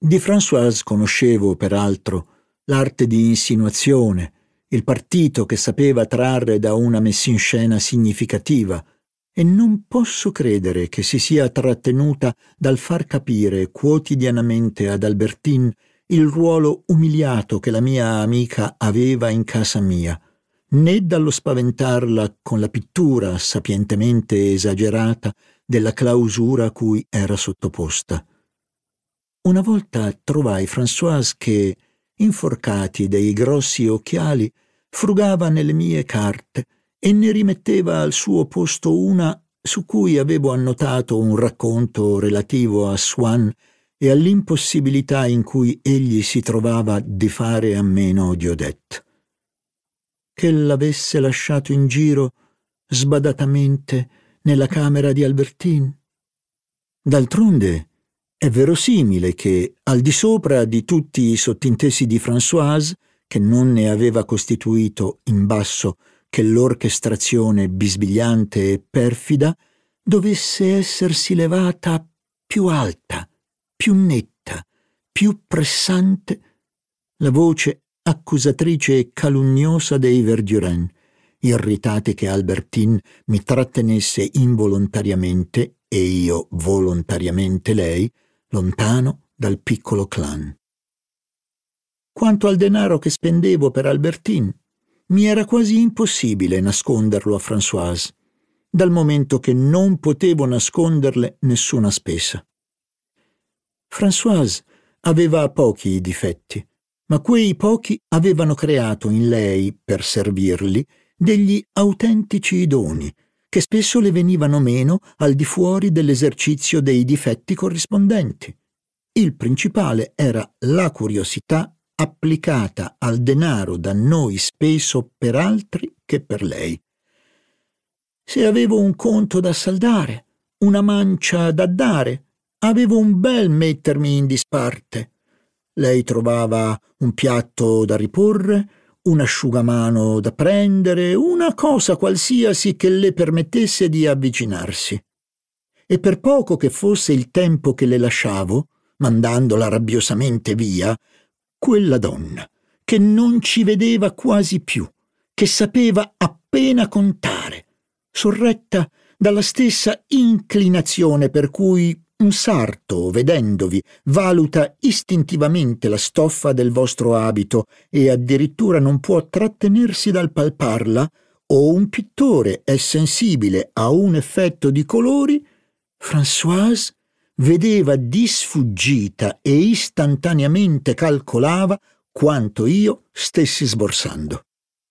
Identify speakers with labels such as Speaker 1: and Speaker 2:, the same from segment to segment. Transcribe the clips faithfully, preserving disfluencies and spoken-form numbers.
Speaker 1: Di Françoise conoscevo, peraltro, l'arte di insinuazione, il partito che sapeva trarre da una messinscena significativa, e non posso credere che si sia trattenuta dal far capire quotidianamente ad Albertine il ruolo umiliato che la mia amica aveva in casa mia, né dallo spaventarla con la pittura sapientemente esagerata della clausura a cui era sottoposta. Una volta trovai Françoise che, inforcati dei grossi occhiali, frugava nelle mie carte e ne rimetteva al suo posto una su cui avevo annotato un racconto relativo a Swann e all'impossibilità in cui egli si trovava di fare a meno di Odette. Che l'avesse lasciato in giro sbadatamente nella camera di Albertine? D'altronde è verosimile che, al di sopra di tutti i sottintesi di Françoise, che non ne aveva costituito in basso che l'orchestrazione bisbigliante e perfida, dovesse essersi levata più alta, più netta, più pressante la voce accusatrice e calunniosa dei Verdurin, irritati che Albertine mi trattenesse involontariamente, e io volontariamente lei, lontano dal piccolo clan. Quanto al denaro che spendevo per Albertine, mi era quasi impossibile nasconderlo a Françoise, dal momento che non potevo nasconderle nessuna spesa. Françoise aveva pochi difetti, ma quei pochi avevano creato in lei, per servirli, degli autentici doni, che spesso le venivano meno al di fuori dell'esercizio dei difetti corrispondenti. Il principale era la curiosità applicata al denaro da noi speso per altri che per lei. Se avevo un conto da saldare, una mancia da dare, avevo un bel mettermi in disparte. Lei trovava un piatto da riporre, un asciugamano da prendere, una cosa qualsiasi che le permettesse di avvicinarsi. E per poco che fosse il tempo che le lasciavo, mandandola rabbiosamente via, quella donna, che non ci vedeva quasi più, che sapeva appena contare, sorretta dalla stessa inclinazione per cui un sarto, vedendovi, valuta istintivamente la stoffa del vostro abito e addirittura non può trattenersi dal palparla, o un pittore è sensibile a un effetto di colori, Françoise vedeva di sfuggita e istantaneamente calcolava quanto io stessi sborsando.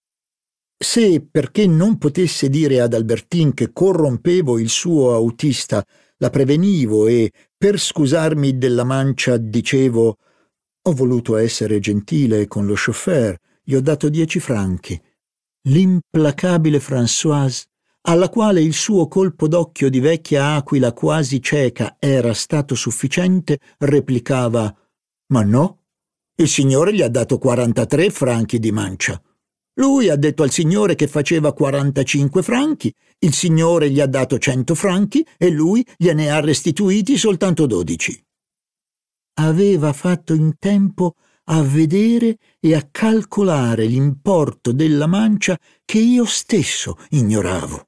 Speaker 1: Se, perché non potesse dire ad Albertine che corrompevo il suo autista, la prevenivo e, per scusarmi della mancia, dicevo: «Ho voluto essere gentile con lo chauffeur, gli ho dato dieci franchi». L'implacabile Françoise, alla quale il suo colpo d'occhio di vecchia aquila quasi cieca era stato sufficiente, replicava: «Ma no, il signore gli ha dato quarantatré franchi di mancia. Lui ha detto al signore che faceva quarantacinque franchi, il signore gli ha dato cento franchi e lui gliene ha restituiti soltanto dodici». Aveva fatto in tempo a vedere e a calcolare l'importo della mancia che io stesso ignoravo.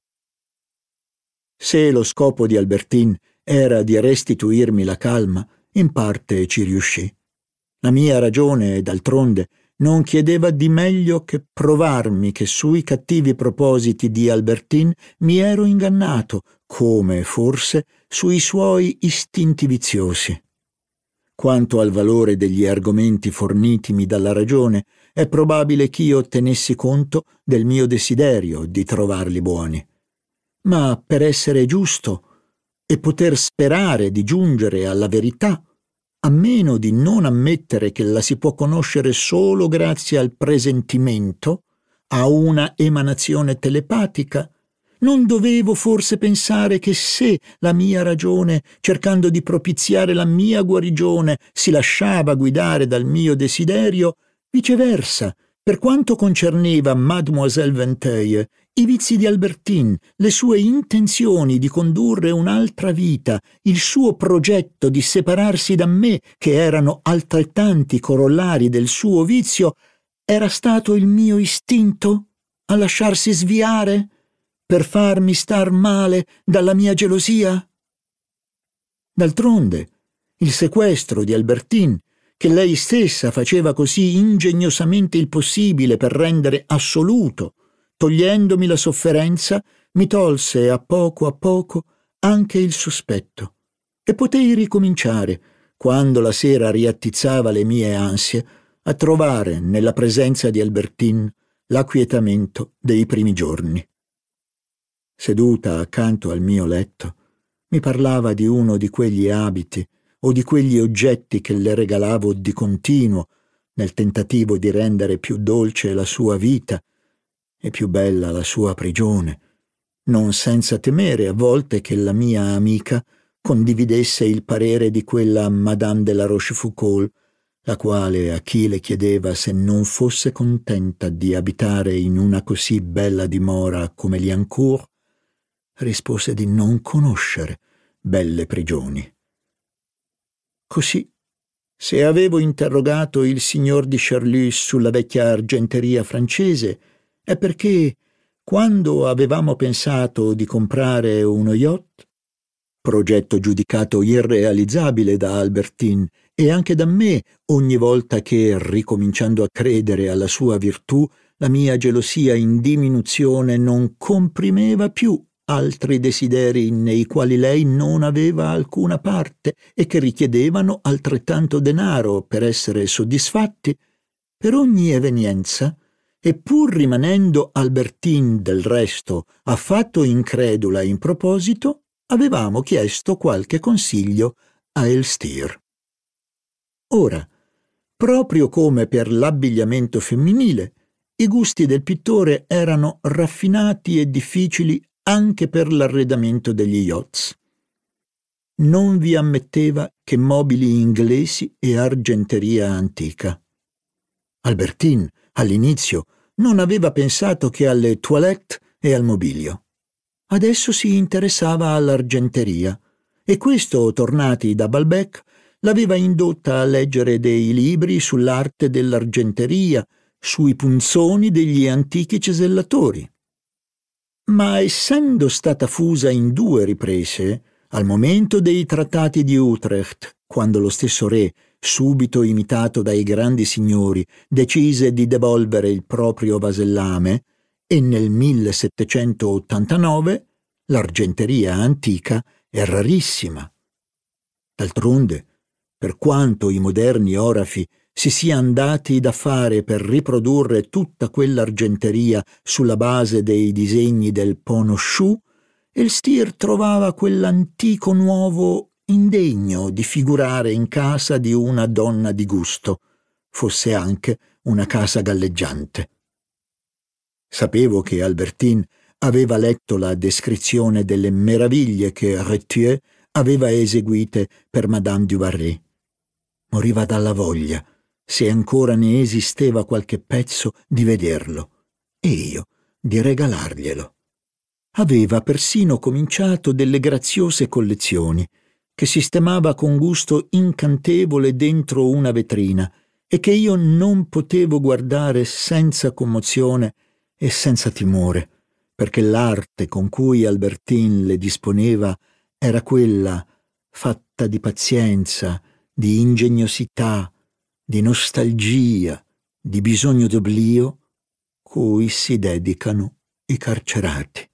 Speaker 1: Se lo scopo di Albertine era di restituirmi la calma, in parte ci riuscì. La mia ragione, d'altronde, non chiedeva di meglio che provarmi che sui cattivi propositi di Albertine mi ero ingannato, come forse sui suoi istinti viziosi. Quanto al valore degli argomenti fornitimi dalla ragione, è probabile ch'io tenessi conto del mio desiderio di trovarli buoni. Ma per essere giusto e poter sperare di giungere alla verità, a meno di non ammettere che la si può conoscere solo grazie al presentimento, a una emanazione telepatica, non dovevo forse pensare che se la mia ragione, cercando di propiziare la mia guarigione, si lasciava guidare dal mio desiderio, viceversa, per quanto concerneva Mademoiselle Vinteuil, I vizi di Albertine, le sue intenzioni di condurre un'altra vita, il suo progetto di separarsi da me, che erano altrettanti corollari del suo vizio, era stato il mio istinto a lasciarsi sviare per farmi star male dalla mia gelosia? D'altronde, il sequestro di Albertine, che lei stessa faceva così ingegnosamente il possibile per rendere assoluto, togliendomi la sofferenza, mi tolse a poco a poco anche il sospetto, e potei ricominciare, quando la sera riattizzava le mie ansie, a trovare nella presenza di Albertine l'acquietamento dei primi giorni. Seduta accanto al mio letto, mi parlava di uno di quegli abiti o di quegli oggetti che le regalavo di continuo nel tentativo di rendere più dolce la sua vita e più bella la sua prigione, non senza temere a volte che la mia amica condividesse il parere di quella Madame de la Rochefoucauld, la quale a chi le chiedeva se non fosse contenta di abitare in una così bella dimora come Liancourt, rispose di non conoscere belle prigioni. Così, se avevo interrogato il signor di Charlus sulla vecchia argenteria francese, è perché, quando avevamo pensato di comprare uno yacht, progetto giudicato irrealizzabile da Albertine e anche da me ogni volta che, ricominciando a credere alla sua virtù, la mia gelosia in diminuzione non comprimeva più altri desideri nei quali lei non aveva alcuna parte e che richiedevano altrettanto denaro per essere soddisfatti, per ogni evenienza, e pur rimanendo Albertine del resto affatto incredula in proposito, avevamo chiesto qualche consiglio a Elstir. Ora, proprio come per l'abbigliamento femminile, i gusti del pittore erano raffinati e difficili anche per l'arredamento degli yachts. Non vi ammetteva che mobili inglesi e argenteria antica. Albertine, all'inizio, non aveva pensato che alle toilette e al mobilio. Adesso si interessava all'argenteria, e questo, tornati da Balbec, l'aveva indotta a leggere dei libri sull'arte dell'argenteria, sui punzoni degli antichi cesellatori. Ma essendo stata fusa in due riprese, al momento dei trattati di Utrecht, quando lo stesso re, subito imitato dai grandi signori, decise di devolvere il proprio vasellame, e nel millesettecentottantanove l'argenteria antica è rarissima. D'altronde, per quanto i moderni orafi si sia andati da fare per riprodurre tutta quell'argenteria sulla base dei disegni del Pono Sciù, Elstir trovava quell'antico nuovo indegno di figurare in casa di una donna di gusto, fosse anche una casa galleggiante. Sapevo che Albertine aveva letto la descrizione delle meraviglie che Rethieu aveva eseguite per Madame du Barry. Moriva dalla voglia, se ancora ne esisteva qualche pezzo, di vederlo, e io di regalarglielo. Aveva persino cominciato delle graziose collezioni, che sistemava con gusto incantevole dentro una vetrina e che io non potevo guardare senza commozione e senza timore, perché l'arte con cui Albertine le disponeva era quella fatta di pazienza, di ingegnosità, di nostalgia, di bisogno d'oblio, cui si dedicano i carcerati.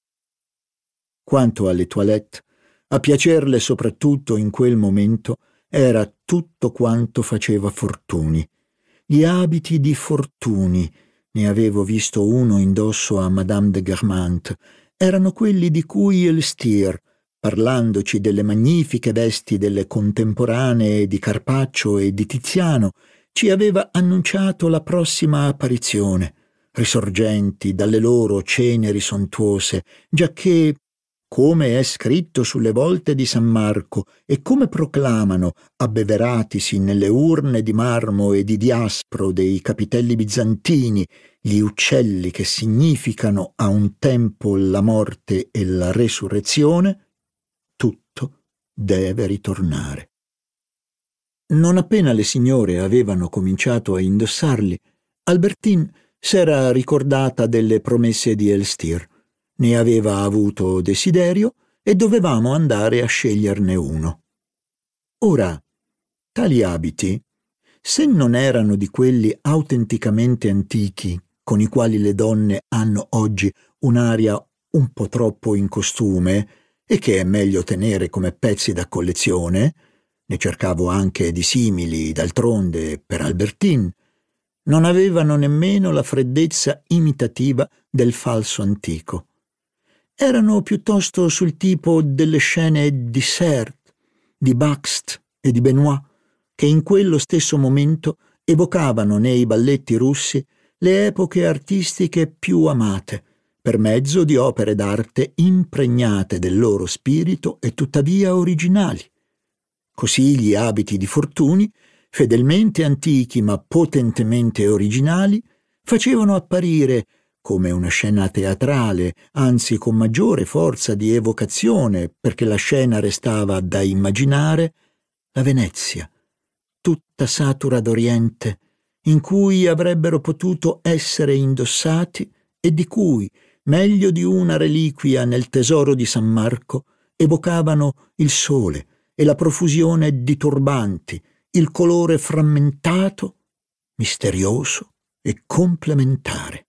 Speaker 1: Quanto alle toilette, a piacerle soprattutto in quel momento era tutto quanto faceva Fortuny. Gli abiti di Fortuny, ne avevo visto uno indosso a Madame de Guermantes, erano quelli di cui Elstir, parlandoci delle magnifiche vesti delle contemporanee di Carpaccio e di Tiziano, ci aveva annunciato la prossima apparizione, risorgenti dalle loro ceneri sontuose, giacché, come è scritto sulle volte di San Marco e come proclamano, abbeveratisi nelle urne di marmo e di diaspro dei capitelli bizantini, gli uccelli che significano a un tempo la morte e la resurrezione, tutto deve ritornare. Non appena le signore avevano cominciato a indossarli, Albertine s'era ricordata delle promesse di Elstir, ne aveva avuto desiderio e dovevamo andare a sceglierne uno. Ora, tali abiti, se non erano di quelli autenticamente antichi con i quali le donne hanno oggi un'aria un po' troppo in costume e che è meglio tenere come pezzi da collezione, ne cercavo anche di simili, d'altronde, per Albertine, non avevano nemmeno la freddezza imitativa del falso antico. Erano piuttosto sul tipo delle scene di Certes, di Bakst e di Benoit, che in quello stesso momento evocavano nei balletti russi le epoche artistiche più amate, per mezzo di opere d'arte impregnate del loro spirito e tuttavia originali. Così gli abiti di Fortuny, fedelmente antichi ma potentemente originali, facevano apparire, come una scena teatrale, anzi con maggiore forza di evocazione, perché la scena restava da immaginare, la Venezia, tutta satura d'Oriente, in cui avrebbero potuto essere indossati e di cui, meglio di una reliquia nel tesoro di San Marco, evocavano il sole e la profusione di turbanti, il colore frammentato, misterioso e complementare.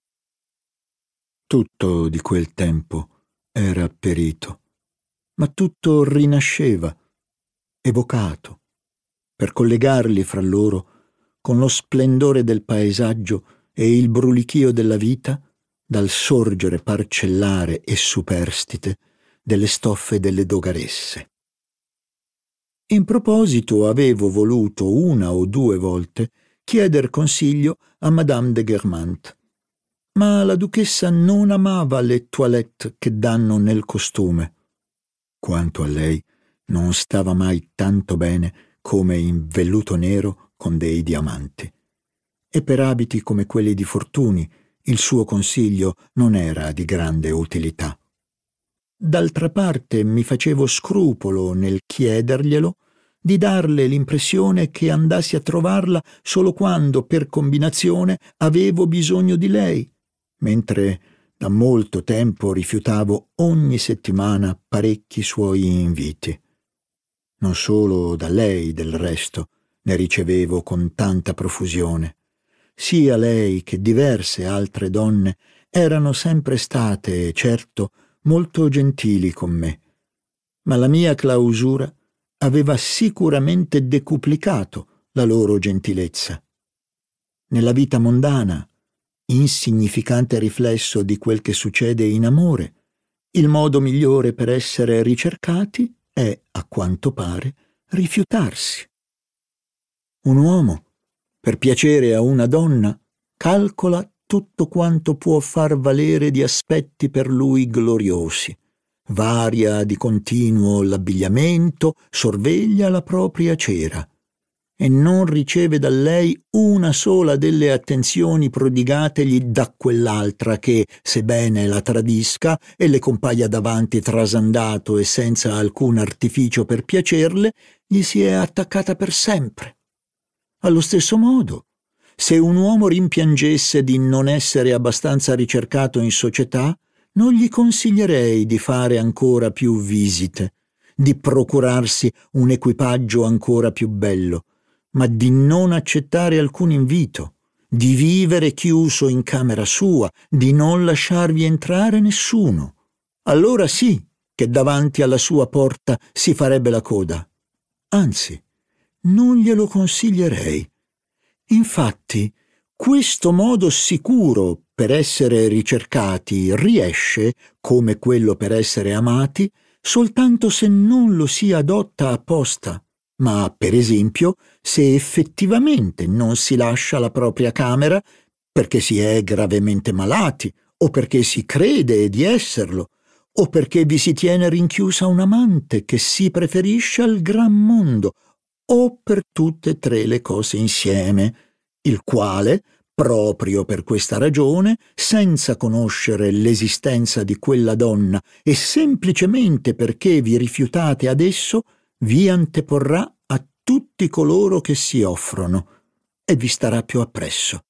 Speaker 1: Tutto di quel tempo era perito, ma tutto rinasceva, evocato, per collegarli fra loro con lo splendore del paesaggio e il brulichio della vita dal sorgere parcellare e superstite delle stoffe delle dogaresse. In proposito avevo voluto una o due volte chieder consiglio a Madame de Guermantes, ma la duchessa non amava le toilette che danno nel costume. Quanto a lei, non stava mai tanto bene come in velluto nero con dei diamanti. E per abiti come quelli di Fortuny il suo consiglio non era di grande utilità. D'altra parte mi facevo scrupolo nel chiederglielo di darle l'impressione che andassi a trovarla solo quando, per combinazione, avevo bisogno di lei, mentre da molto tempo rifiutavo ogni settimana parecchi suoi inviti. Non solo da lei, del resto, ne ricevevo con tanta profusione. Sia lei che diverse altre donne erano sempre state, certo, molto gentili con me, ma la mia clausura aveva sicuramente decuplicato la loro gentilezza. Nella vita mondana, insignificante riflesso di quel che succede in amore, il modo migliore per essere ricercati è, a quanto pare, rifiutarsi. Un uomo, per piacere a una donna, calcola tutto quanto può far valere di aspetti per lui gloriosi, varia di continuo l'abbigliamento, sorveglia la propria cera e non riceve da lei una sola delle attenzioni prodigategli da quell'altra che, sebbene la tradisca e le compaia davanti trasandato e senza alcun artificio per piacerle, gli si è attaccata per sempre. Allo stesso modo, se un uomo rimpiangesse di non essere abbastanza ricercato in società, non gli consiglierei di fare ancora più visite, di procurarsi un equipaggio ancora più bello, ma di non accettare alcun invito, di vivere chiuso in camera sua, di non lasciarvi entrare nessuno. Allora sì che davanti alla sua porta si farebbe la coda. Anzi, non glielo consiglierei. Infatti, questo modo sicuro per essere ricercati riesce, come quello per essere amati, soltanto se non lo si adotta apposta, ma, per esempio, se effettivamente non si lascia la propria camera perché si è gravemente malati o perché si crede di esserlo, o perché vi si tiene rinchiusa un amante che si preferisce al gran mondo, o per tutte e tre le cose insieme, il quale, proprio per questa ragione, senza conoscere l'esistenza di quella donna e semplicemente perché vi rifiutate adesso, vi anteporrà a tutti coloro che si offrono e vi starà più appresso.